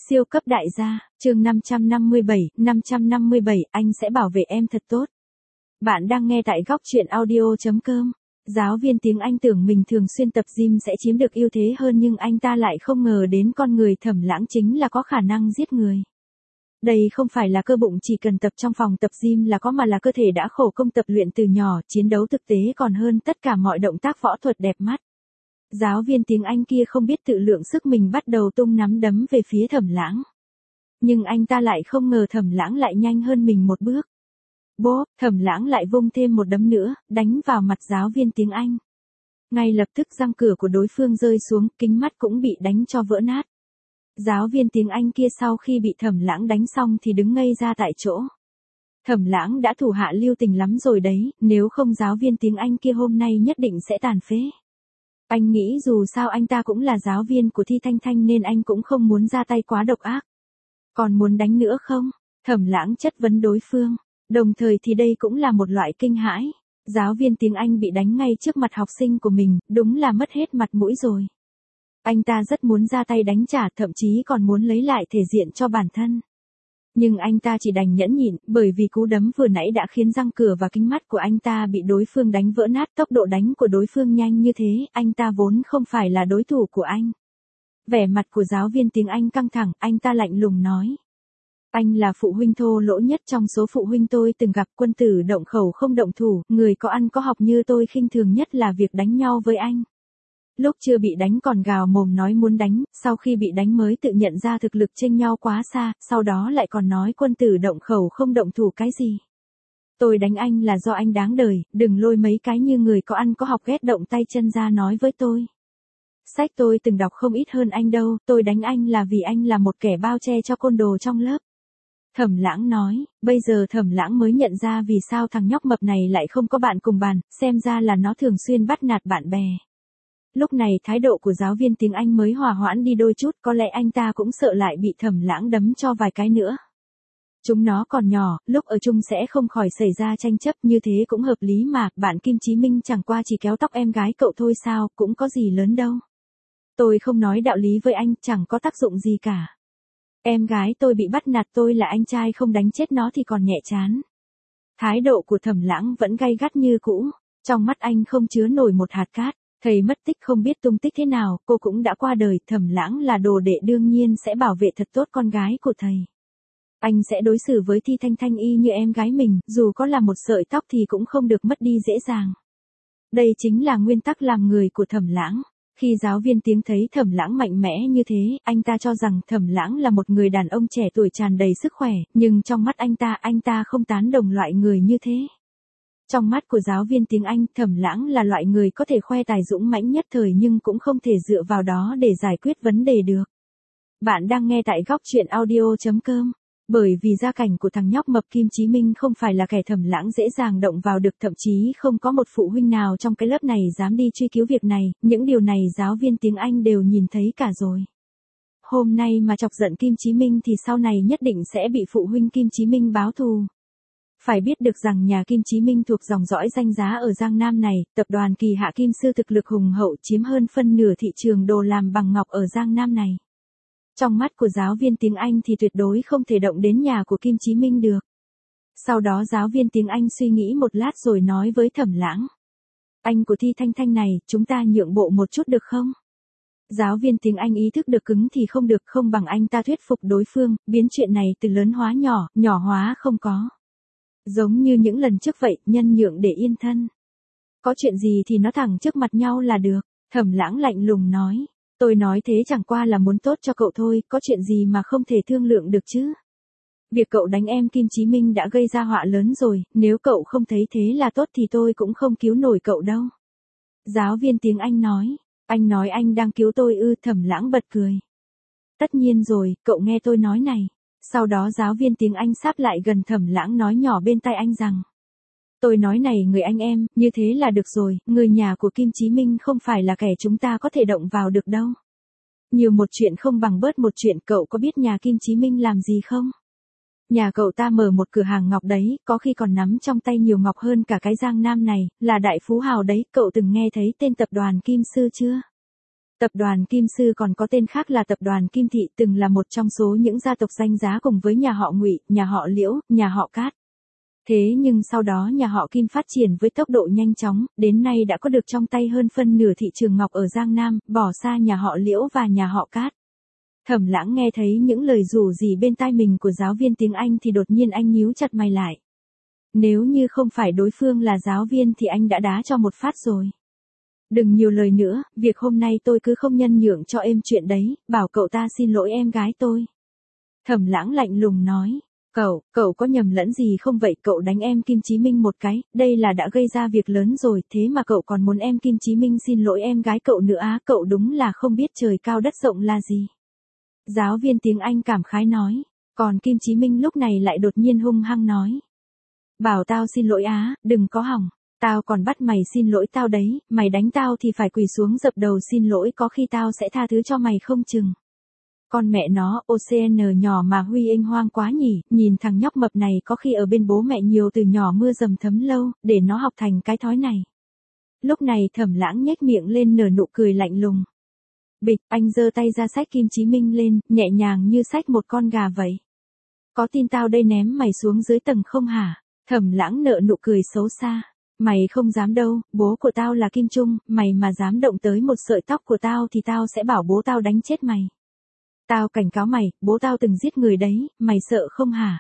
Siêu cấp đại gia, chương 557, anh sẽ bảo vệ em thật tốt. Bạn đang nghe tại góc truyện audio.com. Giáo viên tiếng Anh tưởng mình thường xuyên tập gym sẽ chiếm được ưu thế hơn nhưng anh ta lại không ngờ đến con người Thẩm Lãng chính là có khả năng giết người. Đây không phải là cơ bụng chỉ cần tập trong phòng tập gym là có mà là cơ thể đã khổ công tập luyện từ nhỏ, chiến đấu thực tế còn hơn tất cả mọi động tác võ thuật đẹp mắt. Giáo viên tiếng Anh kia không biết tự lượng sức mình bắt đầu tung nắm đấm về phía Thẩm Lãng. Nhưng anh ta lại không ngờ Thẩm Lãng lại nhanh hơn mình một bước. Bốp, Thẩm Lãng lại vung thêm một đấm nữa, đánh vào mặt giáo viên tiếng Anh. Ngay lập tức răng cửa của đối phương rơi xuống, kính mắt cũng bị đánh cho vỡ nát. Giáo viên tiếng Anh kia sau khi bị Thẩm Lãng đánh xong thì đứng ngây ra tại chỗ. Thẩm Lãng đã thủ hạ lưu tình lắm rồi đấy, nếu không giáo viên tiếng Anh kia hôm nay nhất định sẽ tàn phế. Anh nghĩ dù sao anh ta cũng là giáo viên của Thi Thanh Thanh nên anh cũng không muốn ra tay quá độc ác. Còn muốn đánh nữa không? Thẩm Lãng chất vấn đối phương. Đồng thời thì đây cũng là một loại kinh hãi. Giáo viên tiếng Anh bị đánh ngay trước mặt học sinh của mình, đúng là mất hết mặt mũi rồi. Anh ta rất muốn ra tay đánh trả, thậm chí còn muốn lấy lại thể diện cho bản thân. Nhưng anh ta chỉ đành nhẫn nhịn, bởi vì cú đấm vừa nãy đã khiến răng cửa và kính mắt của anh ta bị đối phương đánh vỡ nát. Tốc độ đánh của đối phương nhanh như thế, anh ta vốn không phải là đối thủ của anh. Vẻ mặt của giáo viên tiếng Anh căng thẳng, anh ta lạnh lùng nói. Anh là phụ huynh thô lỗ nhất trong số phụ huynh tôi từng gặp, quân tử động khẩu không động thủ, người có ăn có học như tôi khinh thường nhất là việc đánh nhau với anh. Lúc chưa bị đánh còn gào mồm nói muốn đánh, sau khi bị đánh mới tự nhận ra thực lực chênh nhau quá xa, sau đó lại còn nói quân tử động khẩu không động thủ cái gì. Tôi đánh anh là do anh đáng đời, đừng lôi mấy cái như người có ăn có học ghét động tay chân ra nói với tôi. Sách tôi từng đọc không ít hơn anh đâu, tôi đánh anh là vì anh là một kẻ bao che cho côn đồ trong lớp. Thẩm Lãng nói, bây giờ Thẩm Lãng mới nhận ra vì sao thằng nhóc mập này lại không có bạn cùng bàn, xem ra là nó thường xuyên bắt nạt bạn bè. Lúc này thái độ của giáo viên tiếng Anh mới hòa hoãn đi đôi chút, có lẽ anh ta cũng sợ lại bị Thẩm Lãng đấm cho vài cái nữa. Chúng nó còn nhỏ, lúc ở chung sẽ không khỏi xảy ra tranh chấp, như thế cũng hợp lý mà, bạn Kim Chí Minh chẳng qua chỉ kéo tóc em gái cậu thôi sao, cũng có gì lớn đâu. Tôi không nói đạo lý với anh, chẳng có tác dụng gì cả. Em gái tôi bị bắt nạt, tôi là anh trai không đánh chết nó thì còn nhẹ chán. Thái độ của Thẩm Lãng vẫn gay gắt như cũ, trong mắt anh không chứa nổi một hạt cát. Thầy mất tích không biết tung tích thế nào, cô cũng đã qua đời, Thẩm Lãng là đồ đệ đương nhiên sẽ bảo vệ thật tốt con gái của thầy. Anh sẽ đối xử với Thi Thanh Thanh y như em gái mình, dù có là một sợi tóc thì cũng không được mất đi dễ dàng. Đây chính là nguyên tắc làm người của Thẩm Lãng. Khi giáo viên tiếng thấy Thẩm Lãng mạnh mẽ như thế, anh ta cho rằng Thẩm Lãng là một người đàn ông trẻ tuổi tràn đầy sức khỏe, nhưng trong mắt anh ta không tán đồng loại người như thế. Trong mắt của giáo viên tiếng Anh, Thẩm Lãng là loại người có thể khoe tài dũng mãnh nhất thời nhưng cũng không thể dựa vào đó để giải quyết vấn đề được. Bạn đang nghe tại góc truyện audio.com. Bởi vì gia cảnh của thằng nhóc mập Kim Chí Minh không phải là kẻ Thẩm Lãng dễ dàng động vào được, thậm chí không có một phụ huynh nào trong cái lớp này dám đi truy cứu việc này, những điều này giáo viên tiếng Anh đều nhìn thấy cả rồi. Hôm nay mà chọc giận Kim Chí Minh thì sau này nhất định sẽ bị phụ huynh Kim Chí Minh báo thù. Phải biết được rằng nhà Kim Chí Minh thuộc dòng dõi danh giá ở Giang Nam này, tập đoàn Kỳ Hạ Kim Sư thực lực hùng hậu chiếm hơn phân nửa thị trường đồ làm bằng ngọc ở Giang Nam này. Trong mắt của giáo viên tiếng Anh thì tuyệt đối không thể động đến nhà của Kim Chí Minh được. Sau đó giáo viên tiếng Anh suy nghĩ một lát rồi nói với Thẩm Lãng. Anh của Thi Thanh Thanh này, chúng ta nhượng bộ một chút được không? Giáo viên tiếng Anh ý thức được cứng thì không được, không bằng anh ta thuyết phục đối phương, biến chuyện này từ lớn hóa nhỏ, nhỏ hóa không có. Giống như những lần trước vậy, nhân nhượng để yên thân. Có chuyện gì thì nó thẳng trước mặt nhau là được. Thẩm Lãng lạnh lùng nói. Tôi nói thế chẳng qua là muốn tốt cho cậu thôi, có chuyện gì mà không thể thương lượng được chứ. Việc cậu đánh em Kim Chí Minh đã gây ra họa lớn rồi, nếu cậu không thấy thế là tốt thì tôi cũng không cứu nổi cậu đâu. Giáo viên tiếng Anh nói. Anh nói anh đang cứu tôi ư? Thẩm Lãng bật cười. Tất nhiên rồi, cậu nghe tôi nói này. Sau đó giáo viên tiếng Anh sáp lại gần Thẩm Lãng nói nhỏ bên tai anh rằng. Tôi nói này người anh em, như thế là được rồi, người nhà của Kim Chí Minh không phải là kẻ chúng ta có thể động vào được đâu. Nhiều một chuyện không bằng bớt một chuyện, cậu có biết nhà Kim Chí Minh làm gì không? Nhà cậu ta mở một cửa hàng ngọc đấy, có khi còn nắm trong tay nhiều ngọc hơn cả cái Giang Nam này, là đại phú hào đấy, cậu từng nghe thấy tên tập đoàn Kim Sư chưa? Tập đoàn Kim Sư còn có tên khác là tập đoàn Kim Thị, từng là một trong số những gia tộc danh giá cùng với nhà họ Ngụy, nhà họ Liễu, nhà họ Cát. Thế nhưng sau đó nhà họ Kim phát triển với tốc độ nhanh chóng, đến nay đã có được trong tay hơn phân nửa thị trường ngọc ở Giang Nam, bỏ xa nhà họ Liễu và nhà họ Cát. Thẩm Lãng nghe thấy những lời rủ rỉ bên tai mình của giáo viên tiếng Anh thì đột nhiên anh nhíu chặt mày lại. Nếu như không phải đối phương là giáo viên thì anh đã đá cho một phát rồi. Đừng nhiều lời nữa, việc hôm nay tôi cứ không nhân nhượng cho êm chuyện đấy, bảo cậu ta xin lỗi em gái tôi. Thẩm Lãng lạnh lùng nói. Cậu có nhầm lẫn gì không vậy? Cậu đánh em Kim Chí Minh một cái, đây là đã gây ra việc lớn rồi, thế mà cậu còn muốn em Kim Chí Minh xin lỗi em gái cậu nữa á, cậu đúng là không biết trời cao đất rộng là gì. Giáo viên tiếng Anh cảm khái nói, còn Kim Chí Minh lúc này lại đột nhiên hung hăng nói. Bảo tao xin lỗi á, đừng có hỏng, tao còn bắt mày xin lỗi tao đấy, mày đánh tao thì phải quỳ xuống dập đầu xin lỗi, có khi tao sẽ tha thứ cho mày không chừng. Con mẹ nó, OCN nhỏ mà Huy Anh hoang quá nhỉ, nhìn thằng nhóc mập này có khi ở bên bố mẹ nhiều từ nhỏ mưa dầm thấm lâu, để nó học thành cái thói này. Lúc này Thẩm Lãng nhếch miệng lên nở nụ cười lạnh lùng. Bịch, anh giơ tay ra xách Kim Chí Minh lên, nhẹ nhàng như xách một con gà vậy. Có tin tao đây ném mày xuống dưới tầng không hả? Thẩm Lãng nở nụ cười xấu xa. Mày không dám đâu, bố của tao là Kim Trung, mày mà dám động tới một sợi tóc của tao thì tao sẽ bảo bố tao đánh chết mày. Tao cảnh cáo mày, bố tao từng giết người đấy, mày sợ không hả?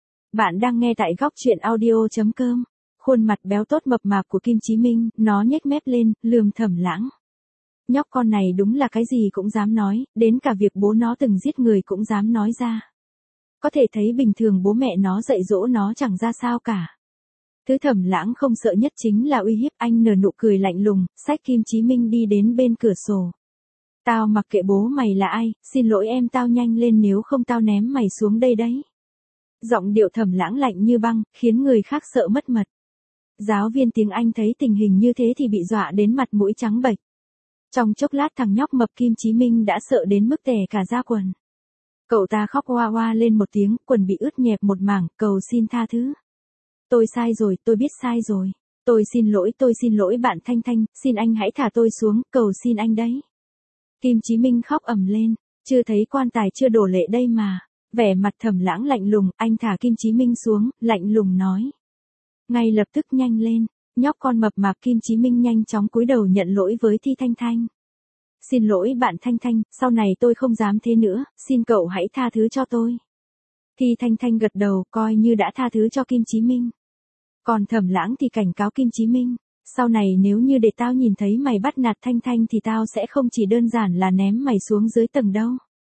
Bạn đang nghe tại góc truyện audio.com. Khuôn mặt béo tốt mập mạp của Kim Chí Minh, nó nhếch mép lên, lườm Thẩm Lãng. Nhóc con này đúng là cái gì cũng dám nói, đến cả việc bố nó từng giết người cũng dám nói ra. Có thể thấy bình thường bố mẹ nó dạy dỗ nó chẳng ra sao cả. Thứ Thẩm Lãng không sợ nhất chính là uy hiếp, anh nở nụ cười lạnh lùng, xách Kim Chí Minh đi đến bên cửa sổ. Tao mặc kệ bố mày là ai, xin lỗi em tao nhanh lên nếu không tao ném mày xuống đây đấy. Giọng điệu Thẩm Lãng lạnh như băng, khiến người khác sợ mất mật. Giáo viên tiếng Anh thấy tình hình như thế thì bị dọa đến mặt mũi trắng bệch. Trong chốc lát thằng nhóc mập Kim Chí Minh đã sợ đến mức tè cả da quần. Cậu ta khóc oa oa lên một tiếng, quần bị ướt nhẹp một mảng, cầu xin tha thứ. Tôi sai rồi, tôi biết sai rồi. Tôi xin lỗi bạn Thanh Thanh, xin anh hãy thả tôi xuống, cầu xin anh đấy. Kim Chí Minh khóc ầm lên, chưa thấy quan tài chưa đổ lệ đây mà. Vẻ mặt Thẩm Lãng lạnh lùng, anh thả Kim Chí Minh xuống, lạnh lùng nói. Ngay lập tức nhanh lên, nhóc con mập mạp Kim Chí Minh nhanh chóng cúi đầu nhận lỗi với Thi Thanh Thanh. Xin lỗi bạn Thanh Thanh, sau này tôi không dám thế nữa, xin cậu hãy tha thứ cho tôi. Thi Thanh Thanh gật đầu, coi như đã tha thứ cho Kim Chí Minh. Còn Thẩm Lãng thì cảnh cáo Kim Chí Minh. Sau này nếu như để tao nhìn thấy mày bắt nạt Thanh Thanh thì tao sẽ không chỉ đơn giản là ném mày xuống dưới tầng đâu.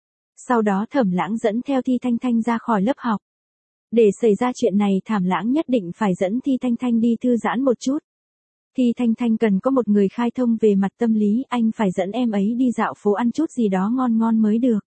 Sau đó Thẩm Lãng dẫn theo Thi Thanh Thanh ra khỏi lớp học. Để xảy ra chuyện này Thẩm Lãng nhất định phải dẫn Thi Thanh Thanh đi thư giãn một chút. Thi Thanh Thanh cần có một người khai thông về mặt tâm lý, anh phải dẫn em ấy đi dạo phố ăn chút gì đó ngon ngon mới được.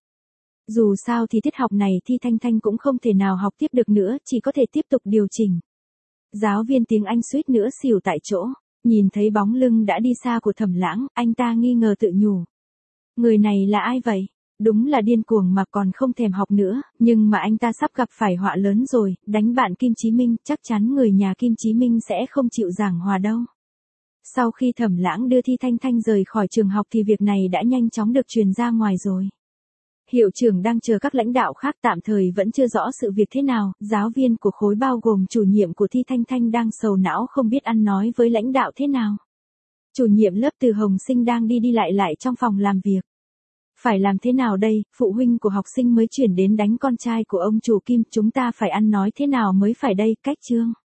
Dù sao thì tiết học này Thi Thanh Thanh cũng không thể nào học tiếp được nữa, chỉ có thể tiếp tục điều chỉnh. Giáo viên tiếng Anh suýt nữa xỉu tại chỗ, nhìn thấy bóng lưng đã đi xa của Thẩm Lãng, anh ta nghi ngờ tự nhủ. Người này là ai vậy? Đúng là điên cuồng mà còn không thèm học nữa, nhưng mà anh ta sắp gặp phải họa lớn rồi, đánh bạn Kim Chí Minh, chắc chắn người nhà Kim Chí Minh sẽ không chịu giảng hòa đâu. Sau khi Thẩm Lãng đưa Thi Thanh Thanh rời khỏi trường học thì việc này đã nhanh chóng được truyền ra ngoài rồi. Hiệu trưởng đang chờ các lãnh đạo khác, tạm thời vẫn chưa rõ sự việc thế nào, giáo viên của khối bao gồm chủ nhiệm của Thi Thanh Thanh đang sầu não không biết ăn nói với lãnh đạo thế nào. Chủ nhiệm lớp Từ Hồng Sinh đang đi đi lại trong phòng làm việc. Phải làm thế nào đây, phụ huynh của học sinh mới chuyển đến đánh con trai của ông chủ Kim, chúng ta phải ăn nói thế nào mới phải đây, cách chương.